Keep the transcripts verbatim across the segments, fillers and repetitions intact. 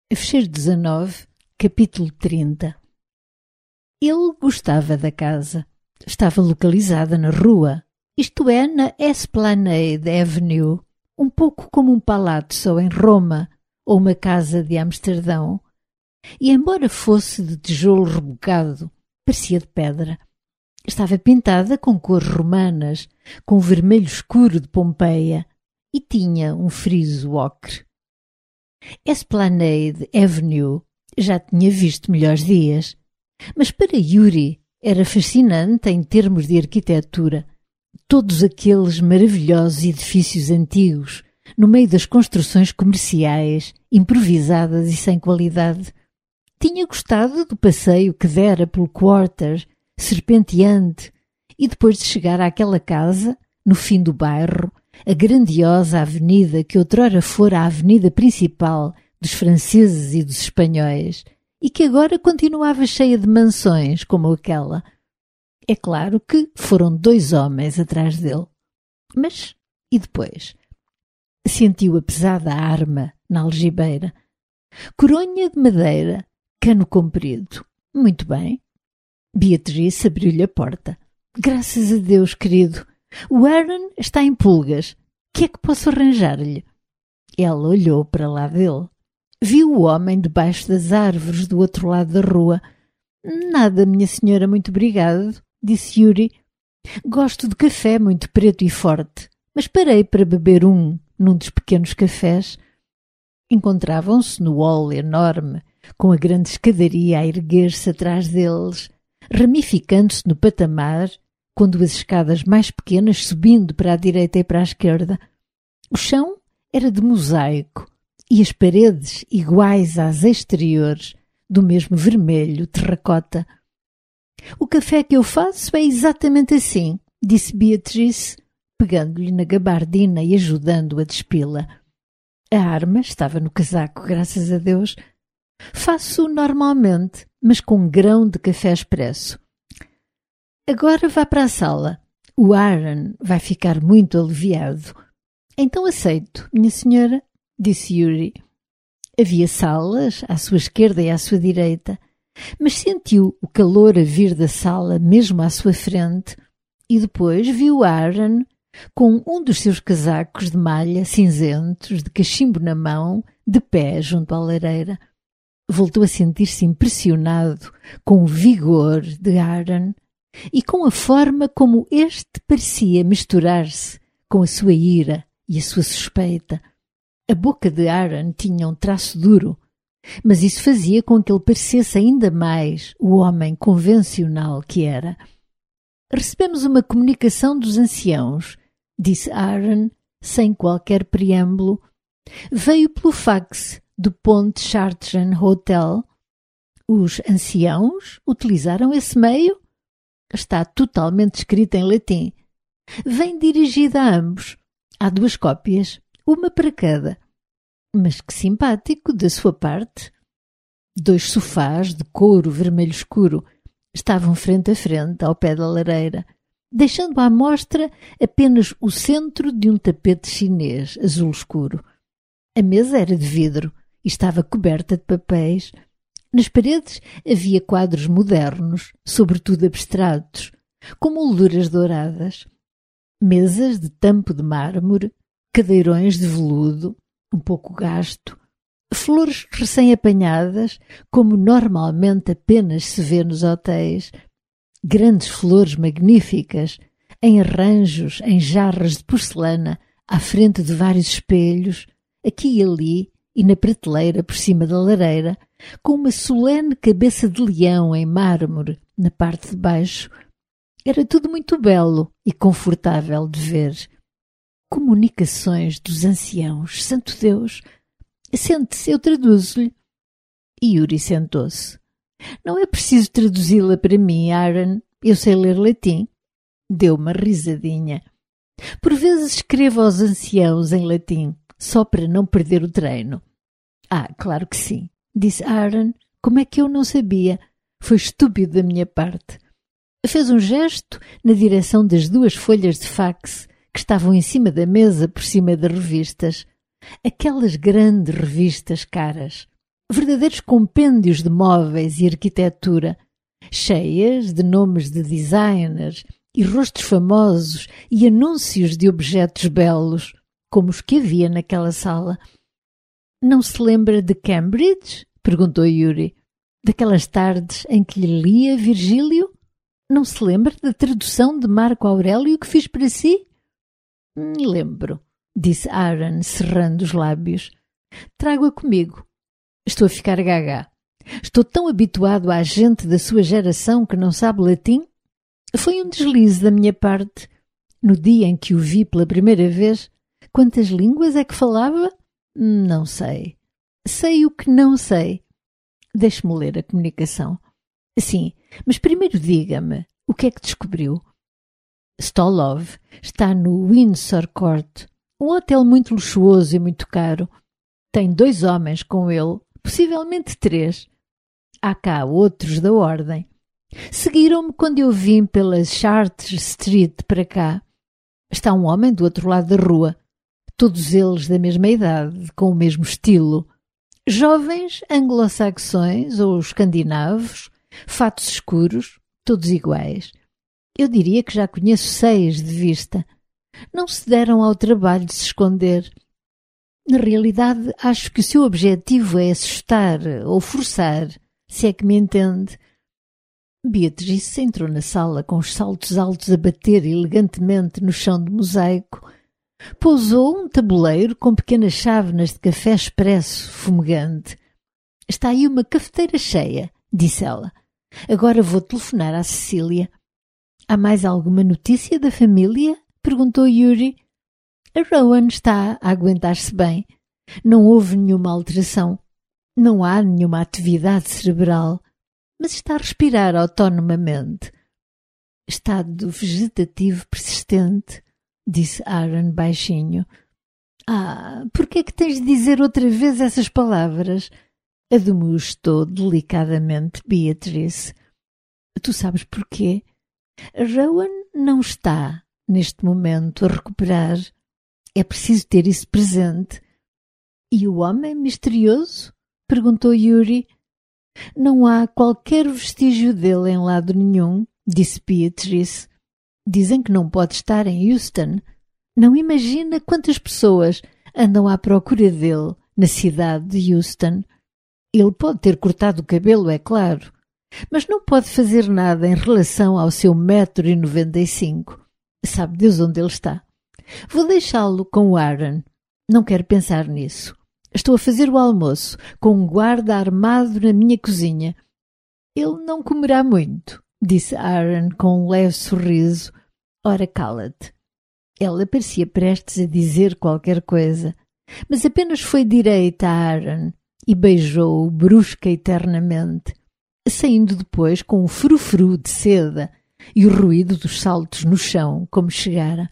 Fecheiro dezanove, capítulo trinta. Ele gostava da casa. Estava localizada na rua, isto é, na Esplanade Avenue, um pouco como um palazzo em Roma ou uma casa de Amsterdão. E embora fosse de tijolo rebocado, parecia de pedra. Estava pintada com cores romanas, com vermelho escuro de Pompeia, e tinha um friso ocre. Esplanade Avenue já tinha visto melhores dias, mas para Yuri era fascinante em termos de arquitetura. Todos aqueles maravilhosos edifícios antigos, no meio das construções comerciais, improvisadas e sem qualidade. Tinha gostado do passeio que dera pelo Quarter, serpenteante, e depois de chegar àquela casa, no fim do bairro, a grandiosa avenida que outrora fora a avenida principal dos franceses e dos espanhóis, e que agora continuava cheia de mansões como aquela. É claro que foram dois homens atrás dele. Mas, e depois? Sentiu a pesada arma na algibeira. Coronha de madeira, cano comprido. Muito bem. Beatriz abriu-lhe a porta. Graças a Deus, querido. O Aaron está em pulgas. Que é que posso arranjar-lhe? Ela olhou para lá dele. Viu o homem debaixo das árvores do outro lado da rua. Nada, minha senhora, muito obrigado, disse Yuri. Gosto de café muito preto e forte, mas parei para beber um num dos pequenos cafés. Encontravam-se no hall enorme, com a grande escadaria a erguer-se atrás deles, ramificando-se no patamar, quando as escadas mais pequenas subindo para a direita e para a esquerda. O chão era de mosaico e as paredes iguais às exteriores, do mesmo vermelho terracota. O café que eu faço é exatamente assim, disse Beatriz, pegando-lhe na gabardina e ajudando-o a despi-la. A arma estava no casaco, graças a Deus. Faço normalmente, mas com um grão de café expresso. Agora vá para a sala. O Aaron vai ficar muito aliviado. Então aceito, minha senhora, disse Yuri. Havia salas à sua esquerda e à sua direita, mas sentiu o calor a vir da sala mesmo à sua frente e depois viu Aaron com um dos seus casacos de malha cinzentos, de cachimbo na mão, de pé junto à lareira. Voltou a sentir-se impressionado com o vigor de Aaron e com a forma como este parecia misturar-se com a sua ira e a sua suspeita. A boca de Aaron tinha um traço duro, mas isso fazia com que ele parecesse ainda mais o homem convencional que era. Recebemos uma comunicação dos anciãos, disse Aaron, sem qualquer preâmbulo. Veio pelo fax do Ponte Chartrand Hotel. Os anciãos utilizaram esse meio? Está totalmente escrito em latim. Vem dirigida a ambos. Há duas cópias, uma para cada. Mas que simpático da sua parte. Dois sofás de couro vermelho escuro estavam frente a frente ao pé da lareira, deixando à mostra apenas o centro de um tapete chinês azul escuro. A mesa era de vidro e estava coberta de papéis. Nas paredes havia quadros modernos, sobretudo abstratos, com molduras douradas. Mesas de tampo de mármore, cadeirões de veludo, um pouco gasto, flores recém-apanhadas, como normalmente apenas se vê nos hotéis, grandes flores magníficas, em arranjos, em jarras de porcelana, à frente de vários espelhos, aqui e ali, e na prateleira por cima da lareira, com uma solene cabeça de leão em mármore na parte de baixo. Era tudo muito belo e confortável de ver. Comunicações dos anciãos, santo Deus! Sente-se, eu traduzo-lhe. Yuri sentou-se. Não é preciso traduzi-la para mim, Aaron. Eu sei ler latim. Deu uma risadinha. Por vezes escrevo aos anciãos em latim, só para não perder o treino. Ah, claro que sim, disse Aaron. Como é que eu não sabia? Foi estúpido da minha parte. Fez um gesto na direção das duas folhas de fax que estavam em cima da mesa por cima das revistas. Aquelas grandes revistas caras. verdadeiros compêndios de móveis e arquitetura, cheias de nomes de designers e rostos famosos e anúncios de objetos belos, como os que havia naquela sala. Não se lembra de Cambridge? Perguntou Yuri. Daquelas tardes em que lhe lia Virgílio? Não se lembra da tradução de Marco Aurélio que fiz para si? Lembro, disse Aaron, cerrando os lábios. Trago-a comigo. Estou a ficar gaga. Estou tão habituado à gente da sua geração que não sabe latim. Foi um deslize da minha parte. No dia em que o vi pela primeira vez, quantas línguas é que falava? Não sei. Sei o que não sei. Deixe-me ler a comunicação. Sim, mas primeiro diga-me, o que é que descobriu? Stolov está no Windsor Court, um hotel muito luxuoso e muito caro. Tem dois homens com ele, possivelmente três. Há cá outros da ordem. Seguiram-me quando eu vim pela Chartres Street para cá. Está um homem do outro lado da rua, todos eles da mesma idade, com o mesmo estilo. Jovens anglo-saxões ou escandinavos, fatos escuros, todos iguais. Eu diria que já conheço seis de vista. Não se deram ao trabalho de se esconder. Na realidade, acho que o seu objetivo é assustar ou forçar, se é que me entende. Beatrice entrou na sala com os saltos altos a bater elegantemente no chão de mosaico. Pousou um tabuleiro com pequenas chávenas de café expresso fumegante. Está aí uma cafeteira cheia, disse ela. Agora vou telefonar à Cecília. Há mais alguma notícia da família? Perguntou Yuri. A Rowan está a aguentar-se bem. Não houve nenhuma alteração. Não há nenhuma atividade cerebral, mas está a respirar autonomamente. Estado vegetativo persistente, disse Aaron baixinho. Ah, por que é que tens de dizer outra vez essas palavras? Admoestou delicadamente Beatrice. Tu sabes porquê? Rowan não está, neste momento, a recuperar. É preciso ter isso presente. E o homem misterioso? Perguntou Yuri. Não há qualquer vestígio dele em lado nenhum, disse Beatrice. Dizem que não pode estar em Houston. Não imagina quantas pessoas andam à procura dele na cidade de Houston. Ele pode ter cortado o cabelo, é claro, mas não pode fazer nada em relação ao seu metro e noventa e cinco. Sabe Deus onde ele está. Vou deixá-lo com o Aaron. Não quero pensar nisso. Estou a fazer o almoço com um guarda armado na minha cozinha. Ele não comerá muito, disse Aaron com um leve sorriso. Ora, cala-te. Ela parecia prestes a dizer qualquer coisa, mas apenas foi direita a Aaron e beijou-o brusca e ternamente, saindo depois com um frufru de seda e o ruído dos saltos no chão, como chegara.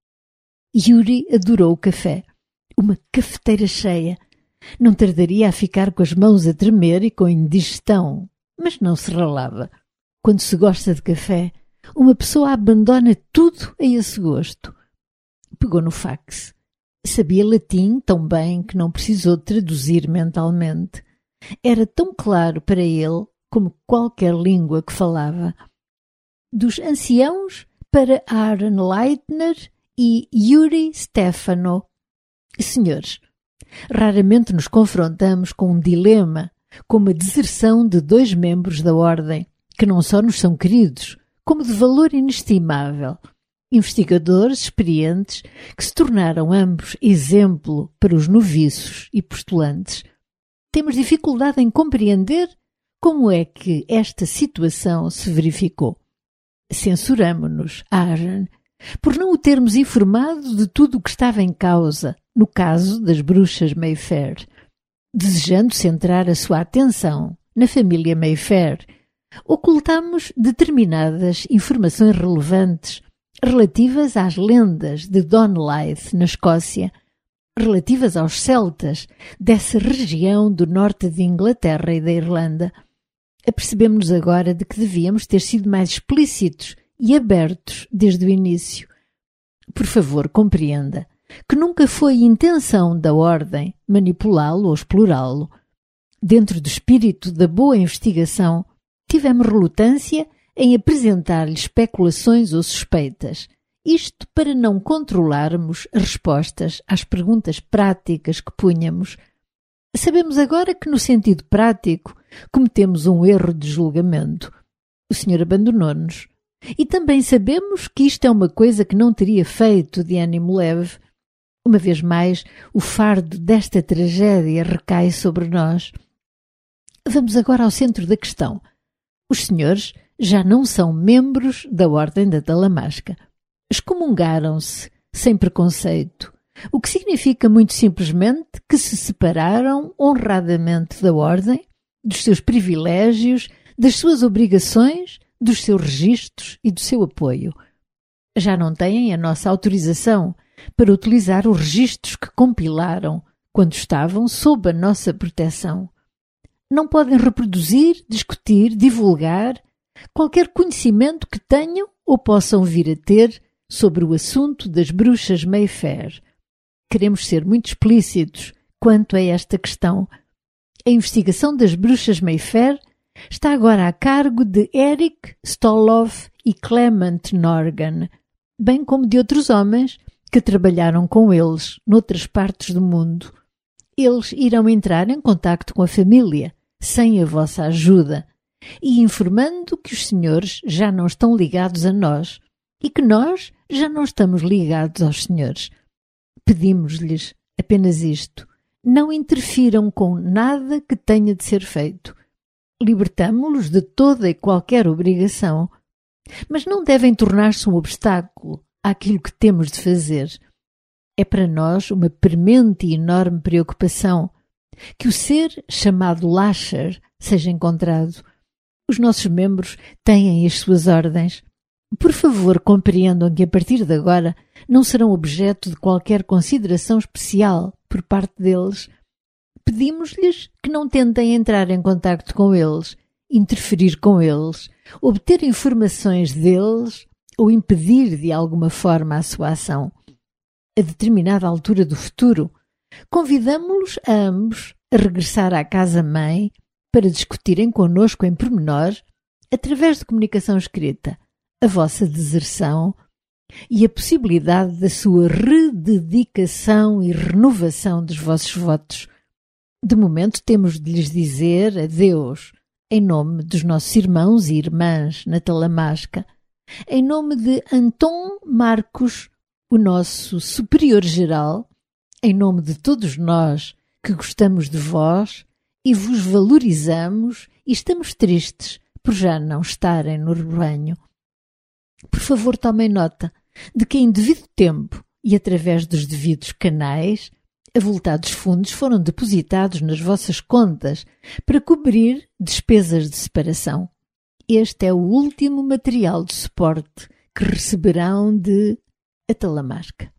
Yuri adorou o café. Uma cafeteira cheia. Não tardaria a ficar com as mãos a tremer e com indigestão, mas não se ralava. Quando se gosta de café, uma pessoa abandona tudo a esse gosto. Pegou no fax. Sabia latim tão bem que não precisou traduzir mentalmente. Era tão claro para ele como qualquer língua que falava. Dos anciãos para Aaron Leitner e Yuri Stefano. Senhores, raramente nos confrontamos com um dilema, como a deserção de dois membros da ordem, que não só nos são queridos, como de valor inestimável. Investigadores experientes que se tornaram ambos exemplo para os noviços e postulantes. Temos dificuldade em compreender como é que esta situação se verificou. Censuramo-nos, Aaron, por não o termos informado de tudo o que estava em causa no caso das bruxas Mayfair. Desejando centrar a sua atenção na família Mayfair, ocultamos determinadas informações relevantes relativas às lendas de Donleith, na Escócia, relativas aos celtas dessa região do norte de Inglaterra e da Irlanda. Apercebemos-nos agora de que devíamos ter sido mais explícitos e abertos desde o início. Por favor, compreenda que nunca foi intenção da ordem manipulá-lo ou explorá-lo. dentro do espírito da boa investigação, tivemos relutância em apresentar-lhe especulações ou suspeitas. Isto para não controlarmos as respostas às perguntas práticas que punhamos. Sabemos agora que, no sentido prático, cometemos um erro de julgamento. O senhor abandonou-nos. E também sabemos que isto é uma coisa que não teria feito de ânimo leve. Uma vez mais, o fardo desta tragédia recai sobre nós. Vamos agora ao centro da questão. Os senhores já não são membros da Ordem da Talamasca. Excomungaram-se, sem preconceito, o que significa muito simplesmente que se separaram honradamente da Ordem, dos seus privilégios, das suas obrigações, dos seus registros e do seu apoio. Já não têm a nossa autorização para utilizar os registros que compilaram quando estavam sob a nossa proteção. Não podem reproduzir, discutir, divulgar qualquer conhecimento que tenham ou possam vir a ter sobre o assunto das bruxas Mayfair. Queremos ser muito explícitos quanto a esta questão. A investigação das bruxas Mayfair está agora a cargo de Eric Stoloff e Clement Norgan, bem como de outros homens que trabalharam com eles noutras partes do mundo. Eles irão entrar em contacto com a família, sem a vossa ajuda, e informando que os senhores já não estão ligados a nós e que nós já não estamos ligados aos senhores. Pedimos-lhes apenas isto: não interfiram com nada que tenha de ser feito. Libertamo-los de toda e qualquer obrigação, mas não devem tornar-se um obstáculo àquilo que temos de fazer. É para nós uma premente e enorme preocupação que o ser chamado Lasher seja encontrado. Os nossos membros têm as suas ordens. Por favor, compreendam que a partir de agora não serão objeto de qualquer consideração especial por parte deles. Pedimos-lhes que não tentem entrar em contacto com eles, interferir com eles, obter informações deles ou impedir de alguma forma a sua ação. A determinada altura do futuro, convidamo-los a ambos a regressar à casa-mãe para discutirem connosco em pormenor, através de comunicação escrita, a vossa deserção e a possibilidade da sua rededicação e renovação dos vossos votos. De momento temos de lhes dizer adeus, em nome dos nossos irmãos e irmãs na Talamasca, em nome de Anton Marcos, o nosso superior-geral, em nome de todos nós que gostamos de vós e vos valorizamos e estamos tristes por já não estarem no rebanho. Por favor, tomem nota de que em devido tempo e através dos devidos canais, avultados fundos foram depositados nas vossas contas para cobrir despesas de separação. Este é o último material de suporte que receberão de a Talamasca.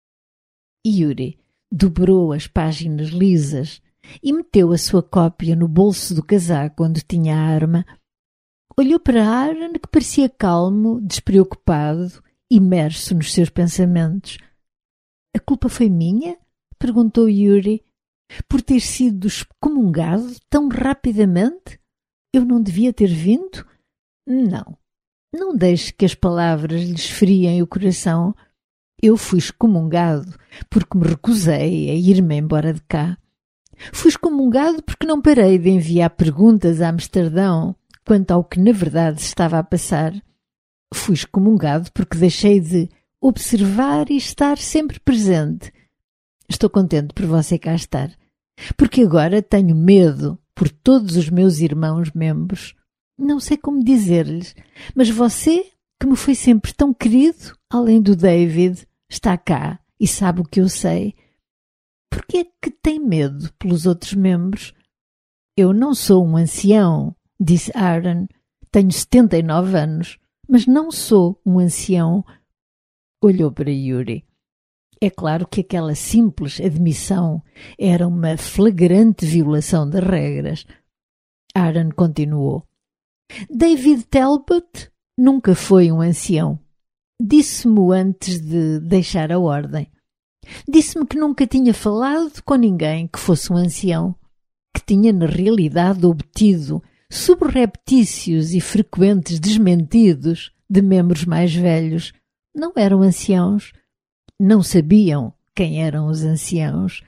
Yuri dobrou as páginas lisas e meteu a sua cópia no bolso do casaco onde tinha a arma. Olhou para Aaron, que parecia calmo, despreocupado, imerso nos seus pensamentos. — A culpa foi minha? — perguntou Yuri. — Por ter sido excomungado tão rapidamente? Eu não devia ter vindo? Não. Não deixe que as palavras lhe esfriem o coração. Eu fui excomungado porque me recusei a ir-me embora de cá. Fui excomungado porque não parei de enviar perguntas a Amsterdão quanto ao que na verdade estava a passar. Fui excomungado porque deixei de observar e estar sempre presente. Estou contente por você cá estar, porque agora tenho medo por todos os meus irmãos membros. Não sei como dizer-lhes, mas você, que me foi sempre tão querido, além do David, está cá e sabe o que eu sei. Por que é que tem medo pelos outros membros? Eu não sou um ancião, disse Aaron. Tenho setenta e nove anos, mas não sou um ancião. Olhou para Yuri. É claro que aquela simples admissão era uma flagrante violação das regras. Aaron continuou. David Talbot nunca foi um ancião. Disse-me antes de deixar a ordem. Disse-me que nunca tinha falado com ninguém que fosse um ancião. que tinha na realidade obtido subreptícios e frequentes desmentidos de membros mais velhos, não eram anciãos, não sabiam quem eram os anciãos.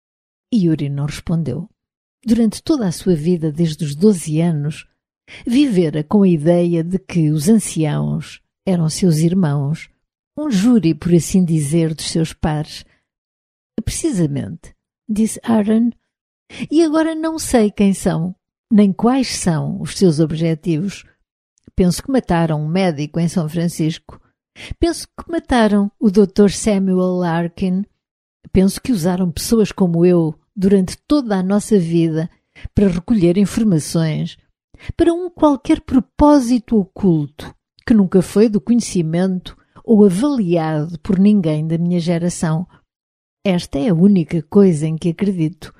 Yuri não respondeu. Durante toda a sua vida, desde os doze anos, vivera com a ideia de que os anciãos eram seus irmãos, um júri, por assim dizer, dos seus pares. Precisamente, disse Aaron, e agora não sei quem são, nem quais são os seus objetivos. Penso que mataram um médico em São Francisco. Penso que mataram o doutor Samuel Larkin. Penso que usaram pessoas como eu durante toda a nossa vida para recolher informações para um qualquer propósito oculto que nunca foi do conhecimento ou avaliado por ninguém da minha geração. Esta é a única coisa em que acredito.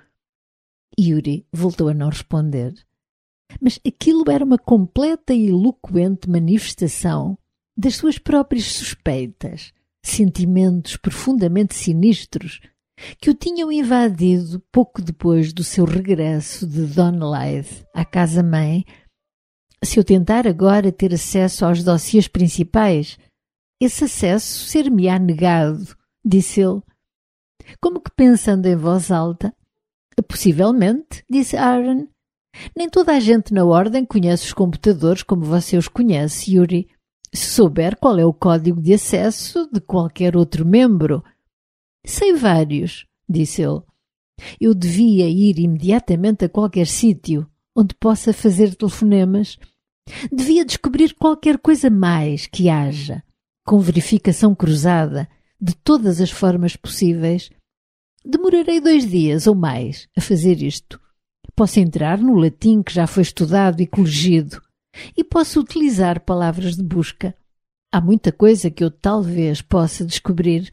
Yuri voltou a não responder. Mas aquilo era uma completa e eloquente manifestação das suas próprias suspeitas, sentimentos profundamente sinistros que o tinham invadido pouco depois do seu regresso de Donelythe à casa-mãe. Se eu tentar agora ter acesso aos dossiês principais, esse acesso ser-me-á negado, disse ele. Como que pensando em voz alta? Possivelmente, disse Aaron. Nem toda a gente na ordem conhece os computadores como você os conhece, Yuri. Se souber qual é o código de acesso de qualquer outro membro. Sei vários, disse ele. Eu devia ir imediatamente a qualquer sítio onde possa fazer telefonemas. Devia descobrir qualquer coisa mais que haja, com verificação cruzada de todas as formas possíveis. Demorarei dois dias ou mais a fazer isto. Posso entrar no latim que já foi estudado e corrigido e posso utilizar palavras de busca. Há muita coisa que eu talvez possa descobrir.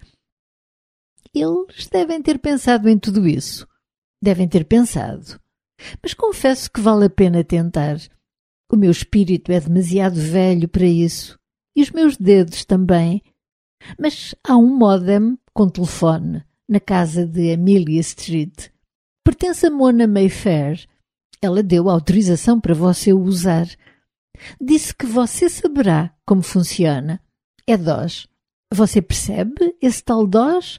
Eles devem ter pensado em tudo isso. Devem ter pensado. Mas confesso que vale a pena tentar. O meu espírito é demasiado velho para isso. E os meus dedos também. Mas há um módem com telefone na casa de Amelia Street. Pertence a Mona Mayfair. Ela deu autorização para você o usar. Disse que você saberá como funciona. É DOS. Você percebe esse tal DOS?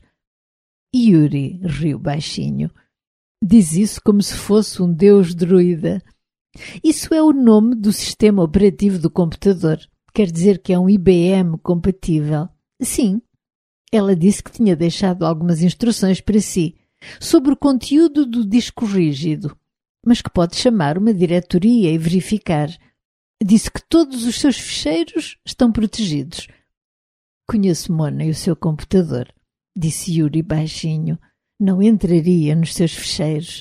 Yuri riu baixinho. Diz isso como se fosse um deus druida. Isso é o nome do sistema operativo do computador. Quer dizer que é um I B M compatível. Sim. Ela disse que tinha deixado algumas instruções para si sobre o conteúdo do disco rígido, mas que pode chamar uma diretoria e verificar. Disse que todos os seus ficheiros estão protegidos. Conheço Mona e o seu computador, disse Yuri baixinho. Não entraria nos seus ficheiros.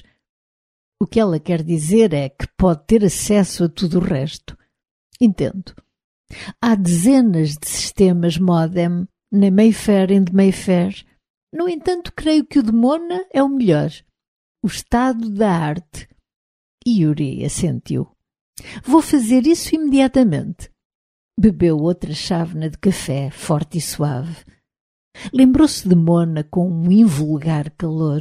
O que ela quer dizer é que pode ter acesso a tudo o resto. Entendo. Há dezenas de sistemas modem na Mayfair and Mayfair. No entanto, creio que o de Mona é o melhor. O estado da arte. Yuri assentiu. Vou fazer isso imediatamente. Bebeu outra chávena de café, forte e suave. Lembrou-se de Mona com um invulgar calor.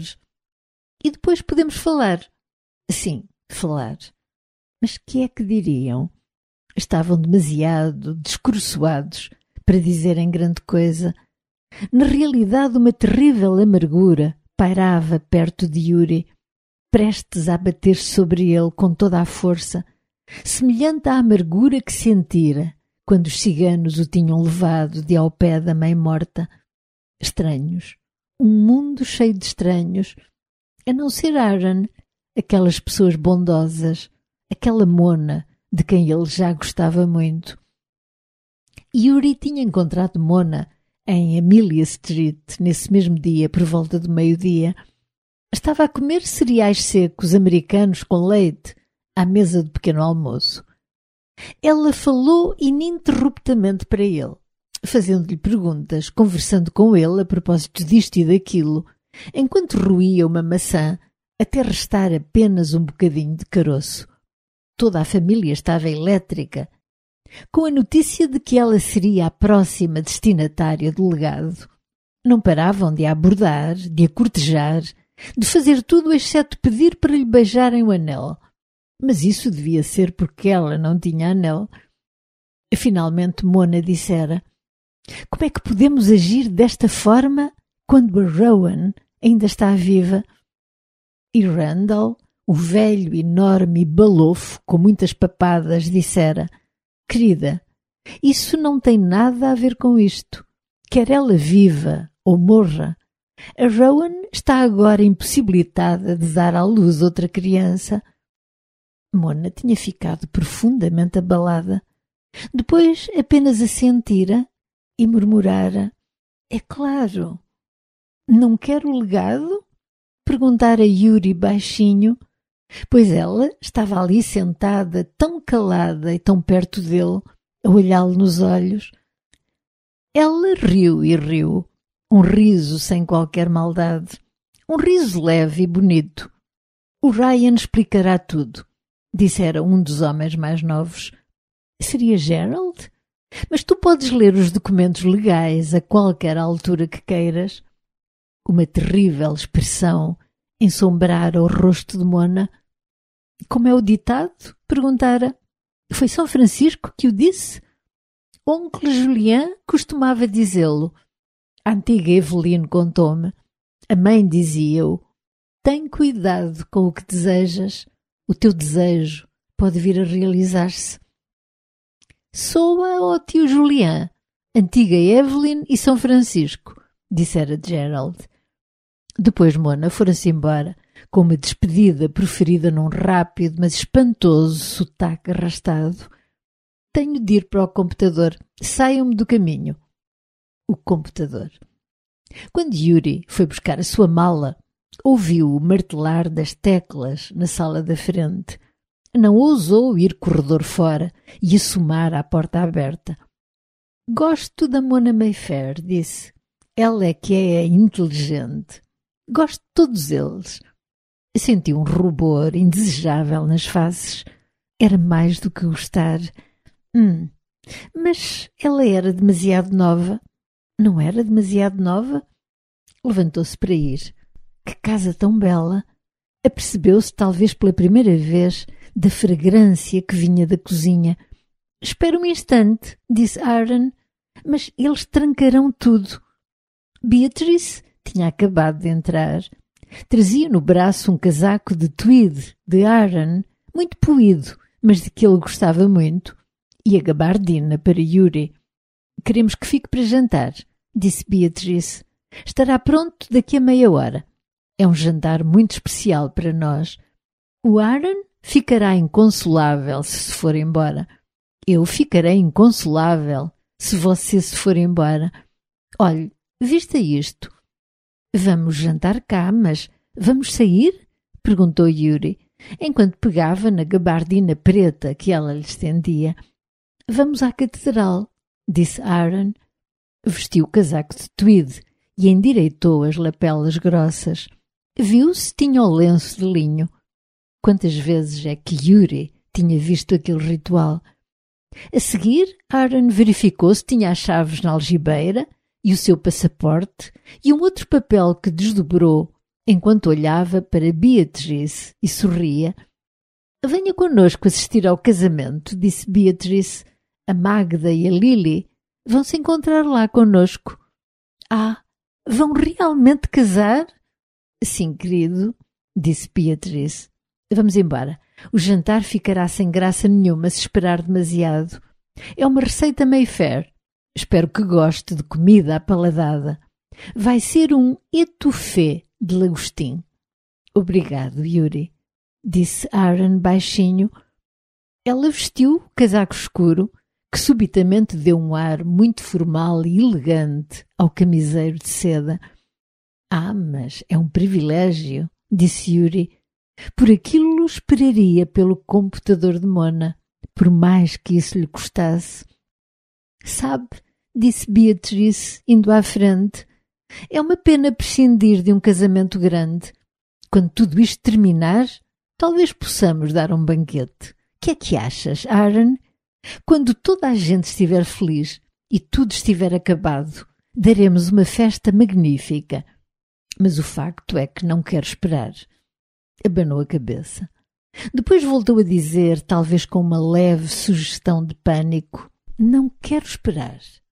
E depois podemos falar. Sim, falar. Mas que é que diriam? Estavam demasiado descoroçoados para dizerem grande coisa. Na realidade, uma terrível amargura pairava perto de Yuri, prestes a bater-se sobre ele com toda a força, semelhante à amargura que sentira quando os ciganos o tinham levado de ao pé da mãe morta. Estranhos. Um mundo cheio de estranhos. A não ser Aaron, aquelas pessoas bondosas, aquela Mona de quem ele já gostava muito. Yuri tinha encontrado Mona em Amelia Street nesse mesmo dia, por volta do meio-dia. Estava a comer cereais secos americanos com leite à mesa de pequeno almoço. Ela falou ininterruptamente para ele, fazendo-lhe perguntas, conversando com ele a propósito disto e daquilo, enquanto roía uma maçã até restar apenas um bocadinho de caroço. Toda a família estava elétrica, com a notícia de que ela seria a próxima destinatária do legado. Não paravam de a abordar, de a cortejar, de fazer tudo exceto pedir para lhe beijarem o anel. Mas isso devia ser porque ela não tinha anel. Finalmente Mona dissera: como é que podemos agir desta forma quando a Rowan ainda está viva? E Randall, o velho, enorme e balofo, com muitas papadas, dissera: querida, isso não tem nada a ver com isto. Quer ela viva ou morra, a Rowan está agora impossibilitada de dar à luz outra criança. Mona tinha ficado profundamente abalada. Depois apenas assentira e murmurara: é claro. Não quer o legado? Perguntara Yuri baixinho, pois ela estava ali sentada, tão calada e tão perto dele, a olhá-lo nos olhos. Ela riu e riu, um riso sem qualquer maldade, um riso leve e bonito. O Ryan explicará tudo, dissera um dos homens mais novos. Seria Gerald? Mas tu podes ler os documentos legais a qualquer altura que queiras. Uma terrível expressão ensombrara o rosto de Mona. Como é o ditado? Perguntara. Foi São Francisco que o disse? Oncle Julien costumava dizê-lo. A antiga Eveline contou-me. A mãe dizia-o. Tem cuidado com o que desejas. O teu desejo pode vir a realizar-se. Soa ao tio Julien, antiga Eveline e São Francisco, dissera Gerald. Depois Mona fora-se embora, com uma despedida proferida num rápido, mas espantoso sotaque arrastado. Tenho de ir para o computador. Saiam-me do caminho. O computador. Quando Yuri foi buscar a sua mala, ouviu o martelar das teclas na sala da frente. Não ousou ir corredor fora e assomar à porta aberta. Gosto da Mona Mayfair, disse. Ela é que é inteligente. Gosto de todos eles. Senti um rubor indesejável nas faces. Era mais do que gostar. Hum, mas ela era demasiado nova. Não era demasiado nova? Levantou-se para ir. Que casa tão bela! Apercebeu-se, talvez pela primeira vez, da fragrância que vinha da cozinha. Espera um instante, disse Aaron, mas eles trancarão tudo. Beatrice tinha acabado de entrar. Trazia no braço um casaco de tweed de Aaron, muito poído, mas de que ele gostava muito, e a gabardina para Yuri. Queremos que fique para jantar, disse Beatrice. Estará pronto daqui a meia hora. É um jantar muito especial para nós. O Aaron ficará inconsolável se se for embora. Eu ficarei inconsolável se você se for embora. Olhe, vista isto. Vamos jantar cá, mas vamos sair? Perguntou Yuri, enquanto pegava na gabardina preta que ela lhe estendia. Vamos à catedral, disse Aaron. Vestiu o casaco de tweed e endireitou as lapelas grossas. Viu-se tinha o lenço de linho. Quantas vezes é que Yuri tinha visto aquele ritual? A seguir, Aaron verificou se tinha as chaves na algibeira e o seu passaporte e um outro papel que desdobrou enquanto olhava para Beatrice e sorria. Venha connosco assistir ao casamento, disse Beatrice. A Magda e a Lily vão se encontrar lá connosco. Ah, vão realmente casar? Sim, querido, disse Beatrice. Vamos embora. O jantar ficará sem graça nenhuma se esperar demasiado. É uma receita Mayfair. Espero que goste de comida apaladada. Vai ser um étouffée de lagostim. Obrigado, Yuri, disse Aaron baixinho. Ela vestiu o casaco escuro, que subitamente deu um ar muito formal e elegante ao camiseiro de seda. Ah, mas é um privilégio, disse Yuri. Por aquilo esperaria pelo computador de Mona, por mais que isso lhe custasse. Sabe, disse Beatrice, indo à frente, é uma pena prescindir de um casamento grande. Quando tudo isto terminar, talvez possamos dar um banquete. Que é que achas, Aaron? Quando toda a gente estiver feliz e tudo estiver acabado, daremos uma festa magnífica. Mas o facto é que não quero esperar. Abanou a cabeça. Depois voltou a dizer, talvez com uma leve sugestão de pânico: não quero esperar.